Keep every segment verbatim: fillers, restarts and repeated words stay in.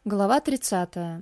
Глава тридцатая.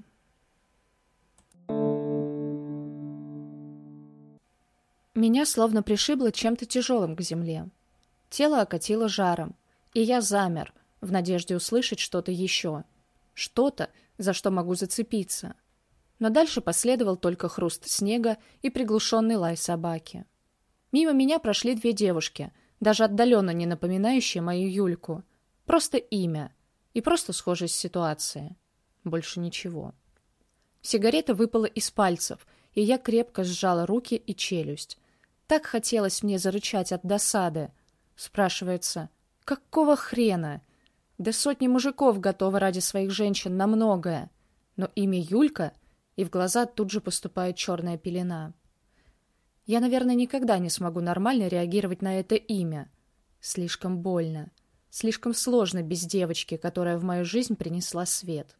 Меня словно пришибло чем-то тяжелым к земле. Тело окатило жаром, и я замер, в надежде услышать что-то еще. Что-то, за что могу зацепиться. Но дальше последовал только хруст снега и приглушенный лай собаки. Мимо меня прошли две девушки, даже отдаленно не напоминающие мою Юльку. Просто имя и просто схожесть ситуации. Больше ничего. Сигарета выпала из пальцев, и я крепко сжала руки и челюсть. Так хотелось мне зарычать от досады. Спрашивается, какого хрена? Да сотни мужиков готовы ради своих женщин на многое. Но имя Юлька, и в глаза тут же поступает черная пелена. Я, наверное, никогда не смогу нормально реагировать на это имя. Слишком больно. Слишком сложно без девочки, которая в мою жизнь принесла свет.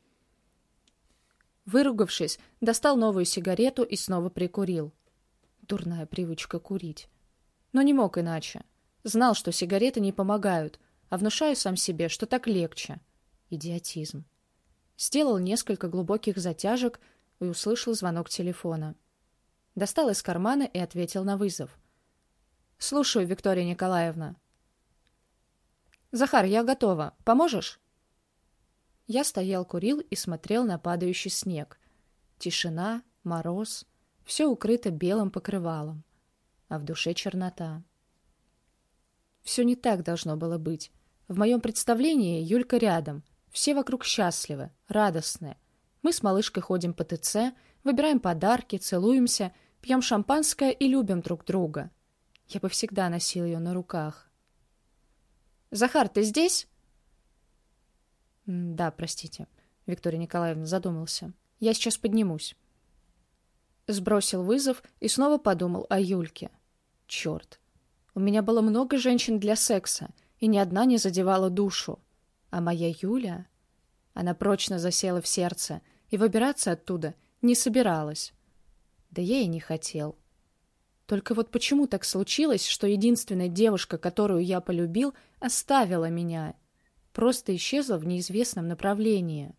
Выругавшись, достал новую сигарету и снова прикурил. Дурная привычка курить. Но не мог иначе. Знал, что сигареты не помогают, а внушаю сам себе, что так легче. Идиотизм. Сделал несколько глубоких затяжек и услышал звонок телефона. Достал из кармана и ответил на вызов. «Слушаю, Виктория Николаевна». «Захар, я готова. Поможешь?» Я стоял, курил и смотрел на падающий снег. Тишина, мороз, все укрыто белым покрывалом, а в душе чернота. Все не так должно было быть. В моем представлении Юлька рядом, все вокруг счастливы, радостны. Мы с малышкой ходим по ТЦ, выбираем подарки, целуемся, пьем шампанское и любим друг друга. Я бы всегда носил ее на руках. «Захар, ты здесь?» «Да, простите», — Виктория Николаевна задумался. «Я сейчас поднимусь». Сбросил вызов и снова подумал о Юльке. Черт. У меня было много женщин для секса, и ни одна не задевала душу. А моя Юля... Она прочно засела в сердце, и выбираться оттуда не собиралась. Да я и не хотел. Только вот почему так случилось, что единственная девушка, которую я полюбил, оставила меня? Просто исчезла в неизвестном направлении.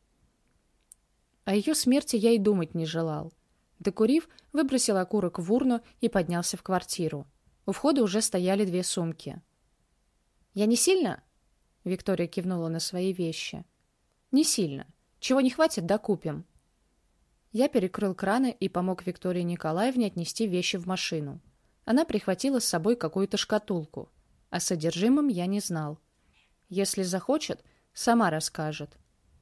О ее смерти я и думать не желал. Докурив, выбросил окурок в урну и поднялся в квартиру. У входа уже стояли две сумки. «Я не сильно?» — Виктория кивнула на свои вещи. «Не сильно. Чего не хватит, докупим». Я перекрыл краны и помог Виктории Николаевне отнести вещи в машину. Она прихватила с собой какую-то шкатулку. О содержимом я не знал. Если захочет, сама расскажет.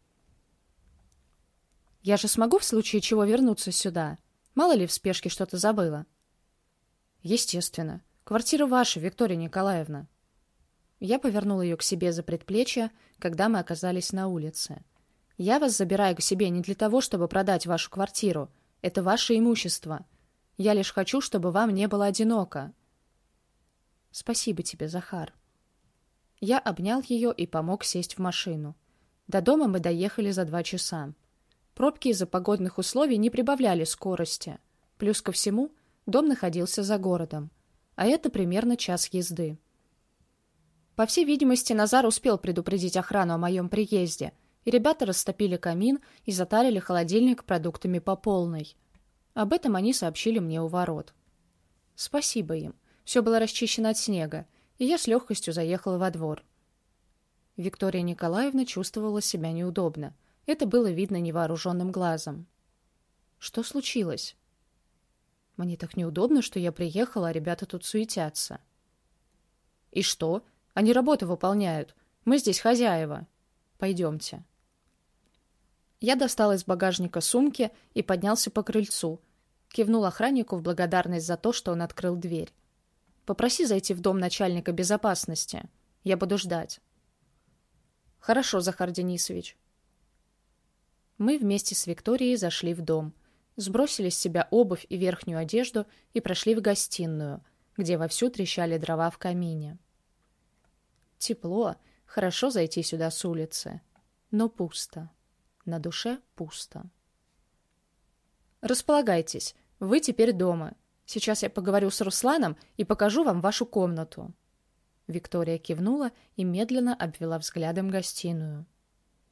«Я же смогу в случае чего вернуться сюда? Мало ли в спешке что-то забыла?» «Естественно. Квартира ваша, Виктория Николаевна». Я повернул ее к себе за предплечье, когда мы оказались на улице. «Я вас забираю к себе не для того, чтобы продать вашу квартиру. Это ваше имущество. Я лишь хочу, чтобы вам не было одиноко». «Спасибо тебе, Захар». Я обнял ее и помог сесть в машину. До дома мы доехали за два часа. Пробки из-за погодных условий не прибавляли скорости. Плюс ко всему, дом находился за городом. А это примерно час езды. По всей видимости, Назар успел предупредить охрану о моем приезде, и ребята растопили камин и затарили холодильник продуктами по полной. Об этом они сообщили мне у ворот. Спасибо им. Все было расчищено от снега, и я с легкостью заехала во двор. Виктория Николаевна чувствовала себя неудобно. Это было видно невооруженным глазом. Что случилось? Мне так неудобно, что я приехала, а ребята тут суетятся. И что? Они работу выполняют. Мы здесь хозяева. Пойдемте. Я достал из багажника сумки и поднялся по крыльцу. Кивнул охраннику в благодарность за то, что он открыл дверь. Попроси зайти в дом начальника безопасности. Я буду ждать. Хорошо, Захар Денисович. Мы вместе с Викторией зашли в дом, сбросили с себя обувь и верхнюю одежду и прошли в гостиную, где вовсю трещали дрова в камине. Тепло, хорошо зайти сюда с улицы, но пусто. На душе пусто. Располагайтесь, вы теперь дома. Сейчас я поговорю с Русланом и покажу вам вашу комнату. Виктория кивнула и медленно обвела взглядом гостиную.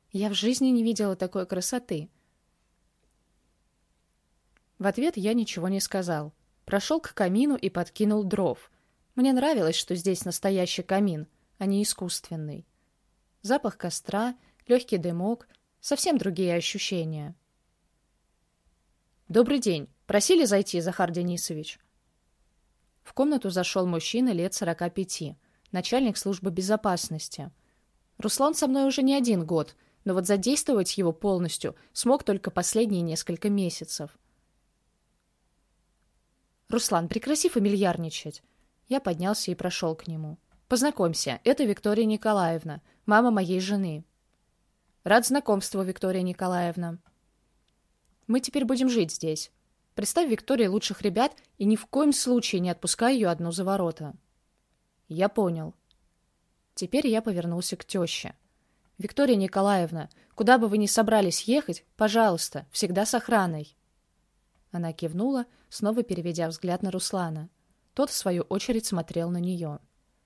Я в жизни не видела такой красоты. В ответ я ничего не сказал. Прошел к камину и подкинул дров. Мне нравилось, что здесь настоящий камин, а не искусственный. Запах костра, легкий дымок, совсем другие ощущения. «Добрый день. Просили зайти, Захар Денисович?» В комнату зашел мужчина лет сорока пяти, начальник службы безопасности. Руслан со мной уже не один год, но вот задействовать его полностью смог только последние несколько месяцев. «Руслан, прекрати фамильярничать!» Я поднялся и прошел к нему. «Познакомься, это Виктория Николаевна, мама моей жены». «Рад знакомству, Виктория Николаевна». «Мы теперь будем жить здесь. Представь Виктории лучших ребят и ни в коем случае не отпускай ее одну за ворота». «Я понял». Теперь я повернулся к теще. «Виктория Николаевна, куда бы вы ни собрались ехать, пожалуйста, всегда с охраной». Она кивнула, снова переведя взгляд на Руслана. Тот, в свою очередь, смотрел на нее.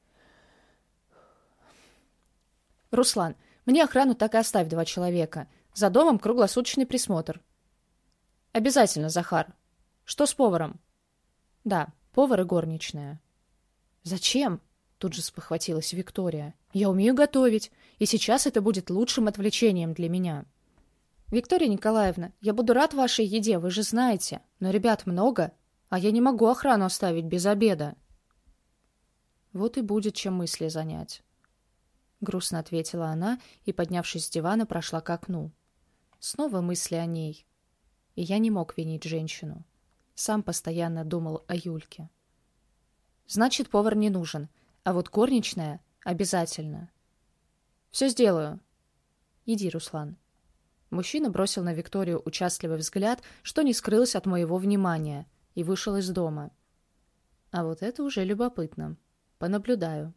«Руслан, мне охрану так и оставь два человека. За домом круглосуточный присмотр». «Обязательно, Захар. Что с поваром?» «Да, повар и горничная». «Зачем?» — тут же спохватилась Виктория. «Я умею готовить, и сейчас это будет лучшим отвлечением для меня». «Виктория Николаевна, я буду рад вашей еде, вы же знаете, но ребят много, а я не могу охрану оставить без обеда». «Вот и будет чем мысли занять», — грустно ответила она и, поднявшись с дивана, прошла к окну. Снова мысли о ней. И я не мог винить женщину. Сам постоянно думал о Юльке. «Значит, повар не нужен, а вот горничная обязательно». «Все сделаю». «Иди, Руслан». Мужчина бросил на Викторию участливый взгляд, что не скрылось от моего внимания, и вышел из дома. А вот это уже любопытно. Понаблюдаю.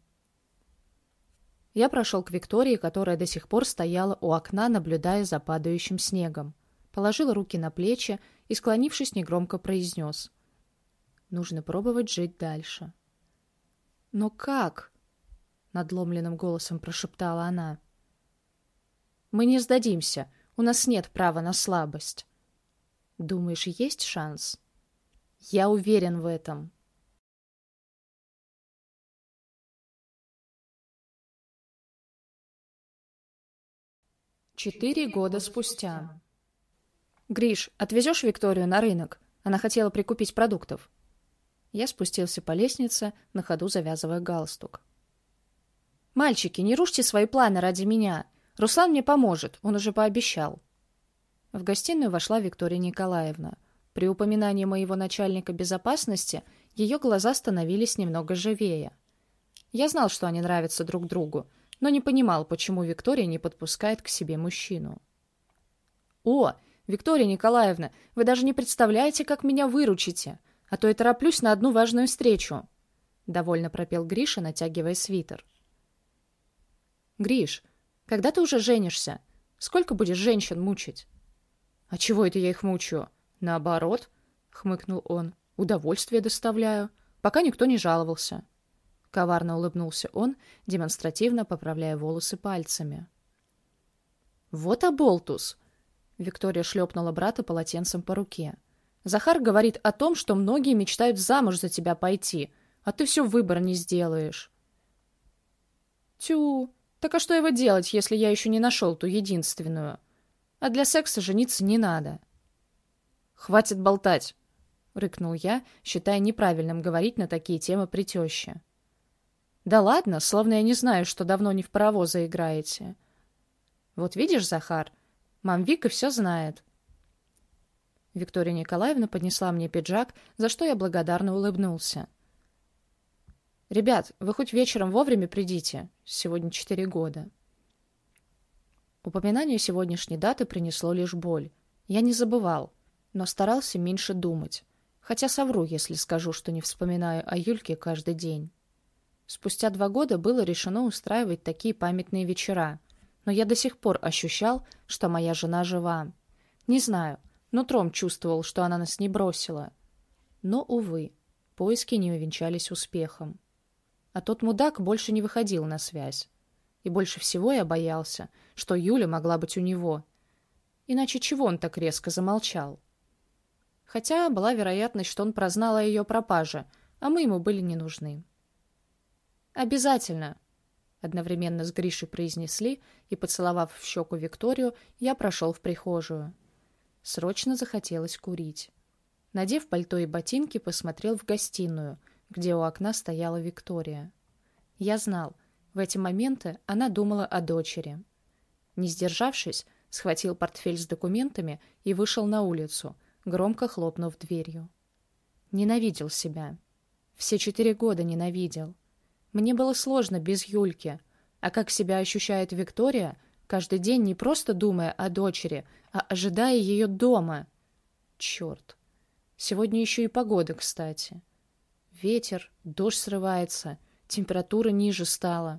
Я прошел к Виктории, которая до сих пор стояла у окна, наблюдая за падающим снегом. Положил руки на плечи и, склонившись, негромко произнес: «Нужно пробовать жить дальше». «Но как?» — надломленным голосом прошептала она. «Мы не сдадимся. У нас нет права на слабость». «Думаешь, есть шанс?» «Я уверен в этом». Четыре года спустя. «Гриш, отвезешь Викторию на рынок? Она хотела прикупить продуктов». Я спустился по лестнице, на ходу завязывая галстук. «Мальчики, не рушьте свои планы ради меня. Руслан мне поможет, он уже пообещал». В гостиную вошла Виктория Николаевна. При упоминании моего начальника безопасности ее глаза становились немного живее. Я знал, что они нравятся друг другу, но не понимал, почему Виктория не подпускает к себе мужчину. «О, Виктория Николаевна, вы даже не представляете, как меня выручите, а то я тороплюсь на одну важную встречу», — довольно пропел Гриша, натягивая свитер. «Гриш, когда ты уже женишься? Сколько будешь женщин мучить?» «А чего это я их мучаю? Наоборот», — хмыкнул он, — «удовольствие доставляю, пока никто не жаловался». Коварно улыбнулся он, демонстративно поправляя волосы пальцами. «Вот оболтус!» — Виктория шлепнула брата полотенцем по руке. «Захар говорит о том, что многие мечтают замуж за тебя пойти, а ты все выбор не сделаешь». «Тю, так а что его делать, если я еще не нашел ту единственную? А для секса жениться не надо». «Хватит болтать!» — рыкнул я, считая неправильным говорить на такие темы при теще. «Да ладно, словно я не знаю, что давно не в паровоза играете». «Вот видишь, Захар, мам Вика все знает». Виктория Николаевна поднесла мне пиджак, за что я благодарно улыбнулся. «Ребят, вы хоть вечером вовремя придите. Сегодня четыре года». Упоминание сегодняшней даты принесло лишь боль. Я не забывал, но старался меньше думать. Хотя совру, если скажу, что не вспоминаю о Юльке каждый день. Спустя два года было решено устраивать такие памятные вечера, но я до сих пор ощущал, что моя жена жива. Не знаю, нутром чувствовал, что она нас не бросила. Но, увы, поиски не увенчались успехом. А тот мудак больше не выходил на связь. И больше всего я боялся, что Юля могла быть у него. Иначе чего он так резко замолчал? Хотя была вероятность, что он прознал о ее пропаже, а мы ему были не нужны. «Обязательно!» — одновременно с Гришей произнесли, и, поцеловав в щеку Викторию, я прошел в прихожую. Срочно захотелось курить. Надев пальто и ботинки, посмотрел в гостиную, где у окна стояла Виктория. Я знал, в эти моменты она думала о дочери. Не сдержавшись, схватил портфель с документами и вышел на улицу, громко хлопнув дверью. Ненавидел себя. Все четыре года ненавидел. Мне было сложно без Юльки, а как себя ощущает Виктория, каждый день не просто думая о дочери, а ожидая ее дома. Черт. Сегодня еще и погода, кстати. Ветер, дождь срывается, температура ниже стала.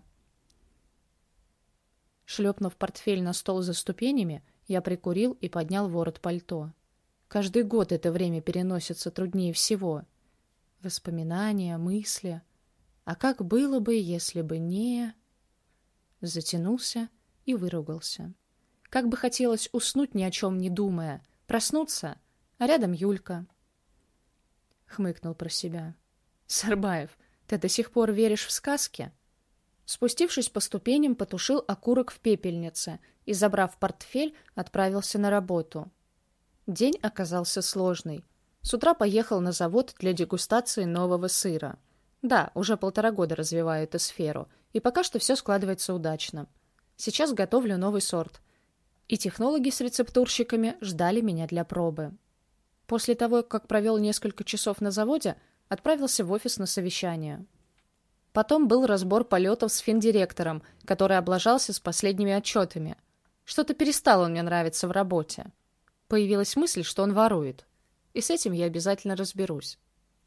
Шлепнув портфель на стол за ступенями, я прикурил и поднял ворот пальто. Каждый год это время переносится труднее всего. Воспоминания, мысли. А как было бы, если бы не... Затянулся и выругался. Как бы хотелось уснуть, ни о чем не думая, проснуться, а рядом Юлька. Хмыкнул про себя. «Сарбаев, ты до сих пор веришь в сказки?» Спустившись по ступеням, потушил окурок в пепельнице и, забрав портфель, отправился на работу. День оказался сложный. С утра поехал на завод для дегустации нового сыра. Да, уже полтора года развиваю эту сферу, и пока что все складывается удачно. Сейчас готовлю новый сорт. И технологи с рецептурщиками ждали меня для пробы. После того, как провел несколько часов на заводе, отправился в офис на совещание. Потом был разбор полетов с финдиректором, который облажался с последними отчетами. Что-то перестал он мне нравиться в работе. Появилась мысль, что он ворует. И с этим я обязательно разберусь.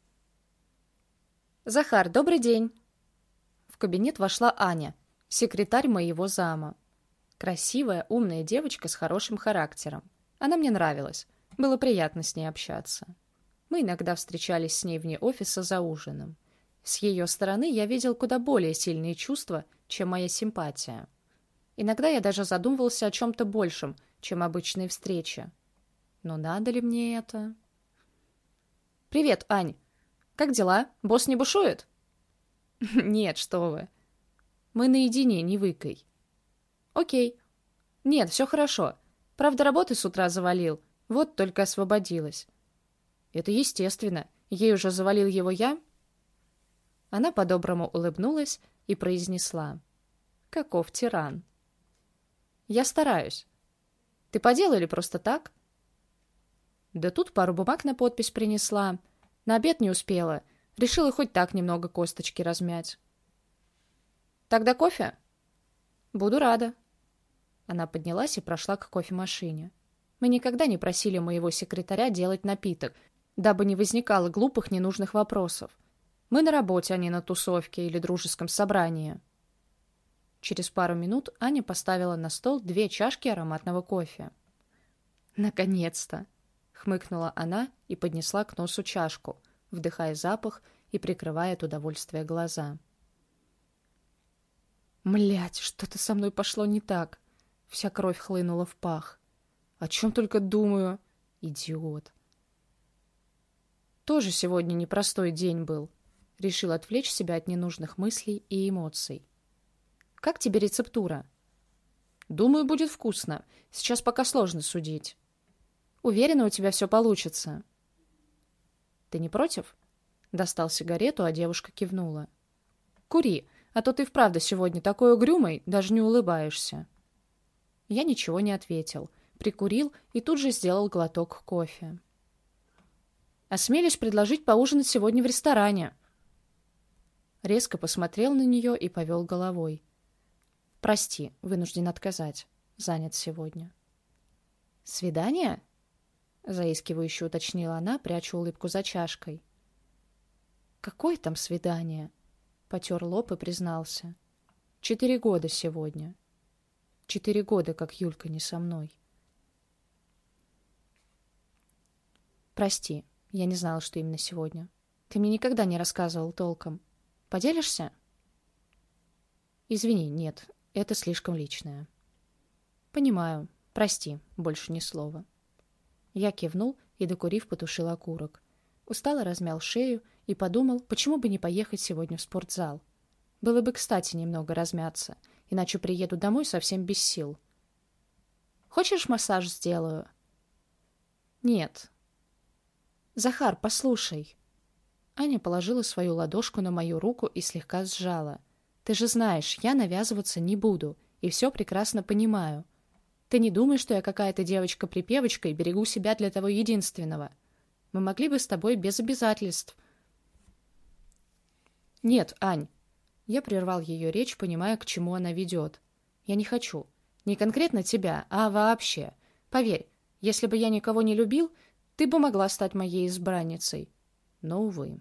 «Захар, добрый день!» В кабинет вошла Аня, секретарь моего зама. Красивая, умная девочка с хорошим характером. Она мне нравилась. Было приятно с ней общаться. Мы иногда встречались с ней вне офиса за ужином. С ее стороны я видел куда более сильные чувства, чем моя симпатия. Иногда я даже задумывался о чем-то большем, чем обычные встречи. Но надо ли мне это? «Привет, Ань! Как дела? Босс не бушует?» «Нет, что вы. Мы наедине, не выкай». «Окей. Нет, все хорошо. Правда, работы с утра завалил. Вот только освободилась». «Это естественно. Ей уже завалил его я?» Она по-доброму улыбнулась и произнесла: «Каков тиран!» «Я стараюсь. Ты по делу или просто так?» «Да тут пару бумаг на подпись принесла. На обед не успела. Решила хоть так немного косточки размять». «Тогда кофе?» «Буду рада». Она поднялась и прошла к кофемашине. Мы никогда не просили моего секретаря делать напиток, дабы не возникало глупых ненужных вопросов. Мы на работе, а не на тусовке или дружеском собрании. Через пару минут Аня поставила на стол две чашки ароматного кофе. «Наконец-то!» — хмыкнула она и поднесла к носу чашку, вдыхая запах и прикрывая от удовольствия глаза. «Млядь, что-то со мной пошло не так!» Вся кровь хлынула в пах. «О чем только думаю! Идиот!» Тоже сегодня непростой день был. Решил отвлечь себя от ненужных мыслей и эмоций. «Как тебе рецептура?» «Думаю, будет вкусно. Сейчас пока сложно судить». «Уверена, у тебя все получится». «Ты не против?» Достал сигарету, а девушка кивнула. «Кури, а то ты вправду сегодня такой угрюмый, даже не улыбаешься». Я ничего не ответил, прикурил и тут же сделал глоток кофе. «Осмелюсь предложить поужинать сегодня в ресторане». Резко посмотрел на нее и повел головой. «Прости, вынужден отказать. Занят сегодня». «Свидание?» — заискивающе уточнила она, пряча улыбку за чашкой. «Какое там свидание?» — потер лоб и признался. «Четыре года сегодня. Четыре года, как Юлька не со мной». «Прости, я не знала, что именно сегодня. Ты мне никогда не рассказывал толком. Поделишься?» «Извини, нет. Это слишком личное. Понимаю. Прости, больше ни слова. Я кивнул и, докурив, потушил окурок. Устало размял шею и подумал, почему бы не поехать сегодня в спортзал. Было бы кстати немного размяться, иначе приеду домой совсем без сил. Хочешь, массаж сделаю? Нет. Захар, послушай. Аня положила свою ладошку на мою руку и слегка сжала. Ты же знаешь, я навязываться не буду и все прекрасно понимаю. Ты не думай, что я какая-то девочка-припевочка и берегу себя для того единственного. Мы могли бы с тобой без обязательств. Нет, Ань. Я прервал ее речь, понимая, к чему она ведет. Я не хочу. Не конкретно тебя, а вообще. Поверь, если бы я никого не любил, ты бы могла стать моей избранницей. Но, увы.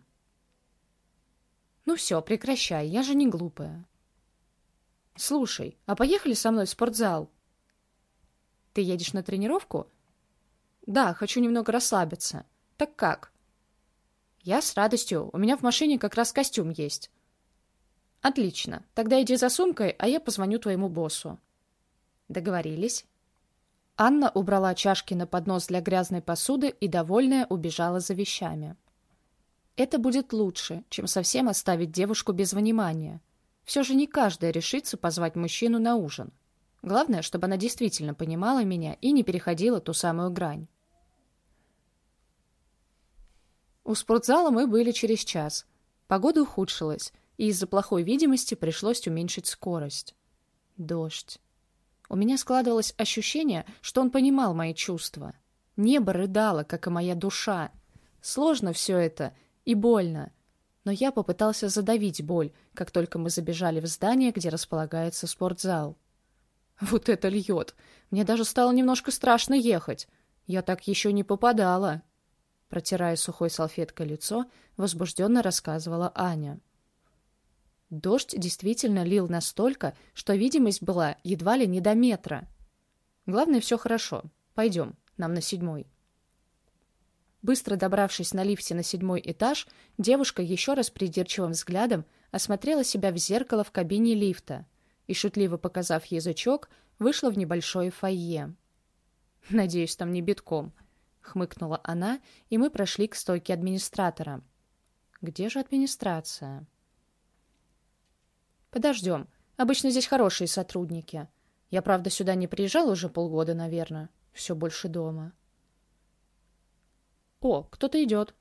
Ну все, прекращай, я же не глупая. Слушай, а поехали со мной в спортзал? Ты едешь на тренировку? Да, хочу немного расслабиться. Так как? Я с радостью. У меня в машине как раз костюм есть. Отлично. Тогда иди за сумкой, а я позвоню твоему боссу. Договорились. Анна убрала чашки на поднос для грязной посуды и, довольная, убежала за вещами. Это будет лучше, чем совсем оставить девушку без внимания. Все же не каждая решится позвать мужчину на ужин. Главное, чтобы она действительно понимала меня и не переходила ту самую грань. У спортзала мы были через час. Погода ухудшилась, и из-за плохой видимости пришлось уменьшить скорость. Дождь. У меня складывалось ощущение, что он понимал мои чувства. Небо рыдало, как и моя душа. Сложно все это и больно. Но я попытался задавить боль, как только мы забежали в здание, где располагается спортзал. Вот это льет! Мне даже стало немножко страшно ехать. Я так еще не попадала. Протирая сухой салфеткой лицо, возбужденно рассказывала Аня. Дождь действительно лил настолько, что видимость была едва ли не до метра. Главное, все хорошо. Пойдем, нам на седьмой. Быстро добравшись на лифте на седьмой этаж, девушка еще раз придирчивым взглядом осмотрела себя в зеркало в кабине лифта и, шутливо показав язычок, вышла в небольшое фойе. «Надеюсь, там не битком», — хмыкнула она, и мы прошли к стойке администратора. «Где же администрация?» «Подождем. Обычно здесь хорошие сотрудники. Я, правда, сюда не приезжал уже полгода, наверное. Все больше дома». «О, кто-то идет».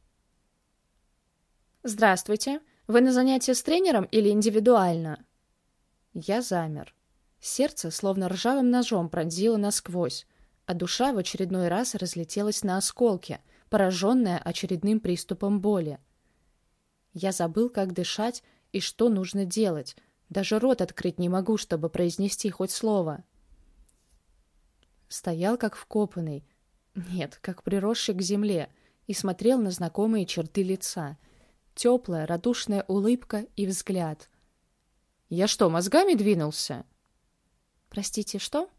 «Здравствуйте. Вы на занятие с тренером или индивидуально?» Я замер. Сердце словно ржавым ножом пронзило насквозь, а душа в очередной раз разлетелась на осколки, пораженная очередным приступом боли. Я забыл, как дышать и что нужно делать. Даже рот открыть не могу, чтобы произнести хоть слово. Стоял как вкопанный, нет, как приросший к земле, и смотрел на знакомые черты лица. Теплая, радушная улыбка и взгляд. «Я что, мозгами двинулся?» «Простите, что?»